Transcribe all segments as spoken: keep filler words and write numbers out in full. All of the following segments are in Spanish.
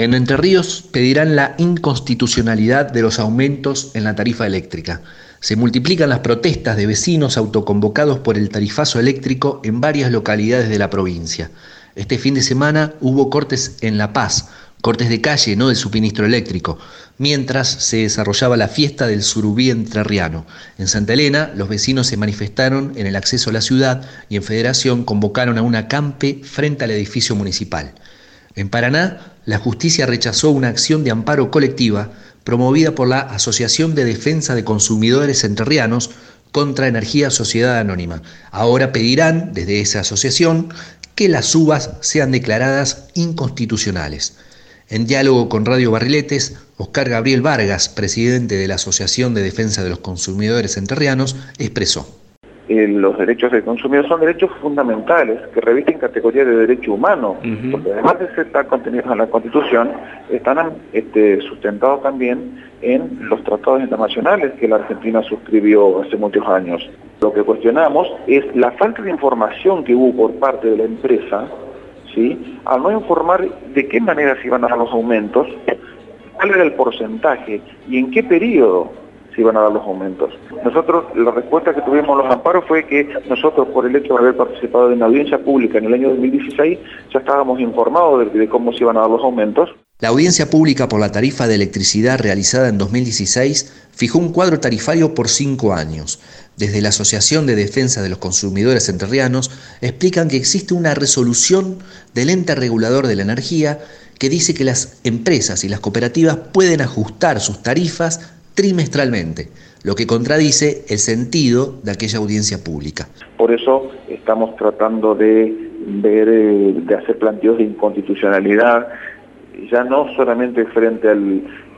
En Entre Ríos pedirán la inconstitucionalidad de los aumentos en la tarifa eléctrica. Se multiplican las protestas de vecinos autoconvocados por el tarifazo eléctrico en varias localidades de la provincia. Este fin de semana hubo cortes en La Paz, cortes de calle, no de suministro eléctrico, mientras se desarrollaba la fiesta del surubí entrerriano. En Santa Elena, los vecinos se manifestaron en el acceso a la ciudad y en Federación convocaron a un acampe frente al edificio municipal. En Paraná, la justicia rechazó una acción de amparo colectiva promovida por la Asociación de Defensa de Consumidores Entrerrianos contra Energía Sociedad Anónima. Ahora pedirán, desde esa asociación, que las subas sean declaradas inconstitucionales. En diálogo con Radio Barriletes, Oscar Gabriel Vargas, presidente de la Asociación de Defensa de los Consumidores Entrerrianos, expresó: Eh, los derechos del consumidor son derechos fundamentales que revisten categoría de derecho humano, uh-huh. porque además de estar contenidos en la Constitución, están este, sustentados también en los tratados internacionales que la Argentina suscribió hace muchos años. Lo que cuestionamos es la falta de información que hubo por parte de la empresa, ¿sí?, al no informar de qué manera se iban a dar los aumentos, cuál era el porcentaje y en qué periodo se iban a dar los aumentos. Nosotros, la respuesta que tuvimos en los amparos fue que nosotros, por el hecho de haber participado en una audiencia pública en el año dos mil dieciséis, ya estábamos informados de, de cómo se iban a dar los aumentos. La audiencia pública por la tarifa de electricidad realizada en dos mil dieciséis fijó un cuadro tarifario por cinco años. Desde la Asociación de Defensa de los Consumidores Entrerrianos explican que existe una resolución del ente regulador de la energía que dice que las empresas y las cooperativas pueden ajustar sus tarifas trimestralmente, lo que contradice el sentido de aquella audiencia pública. Por eso estamos tratando de ver, de hacer planteos de inconstitucionalidad, ya no solamente frente al,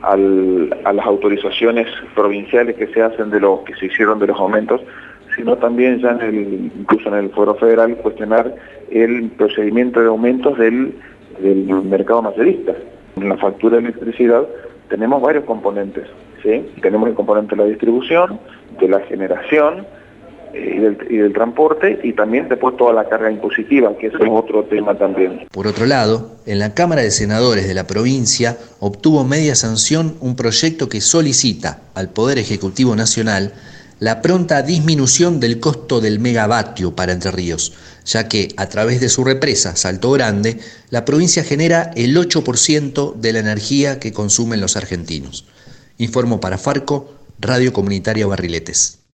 al, a las autorizaciones provinciales que se hacen de los que se hicieron de los aumentos, sino también ya en el, incluso en el Fuero Federal, cuestionar el procedimiento de aumentos del, del mercado mayorista. En la factura de electricidad tenemos varios componentes, ¿sí? Tenemos el componente de la distribución, de la generación eh, y, del, y del transporte, y también después toda la carga impositiva, que ese es otro tema también. Por otro lado, en la Cámara de Senadores de la provincia obtuvo media sanción un proyecto que solicita al Poder Ejecutivo Nacional la pronta disminución del costo del megavatio para Entre Ríos, ya que a través de su represa Salto Grande, la provincia genera el ocho por ciento de la energía que consumen los argentinos. Informo para Farco, Radio Comunitaria Barriletes.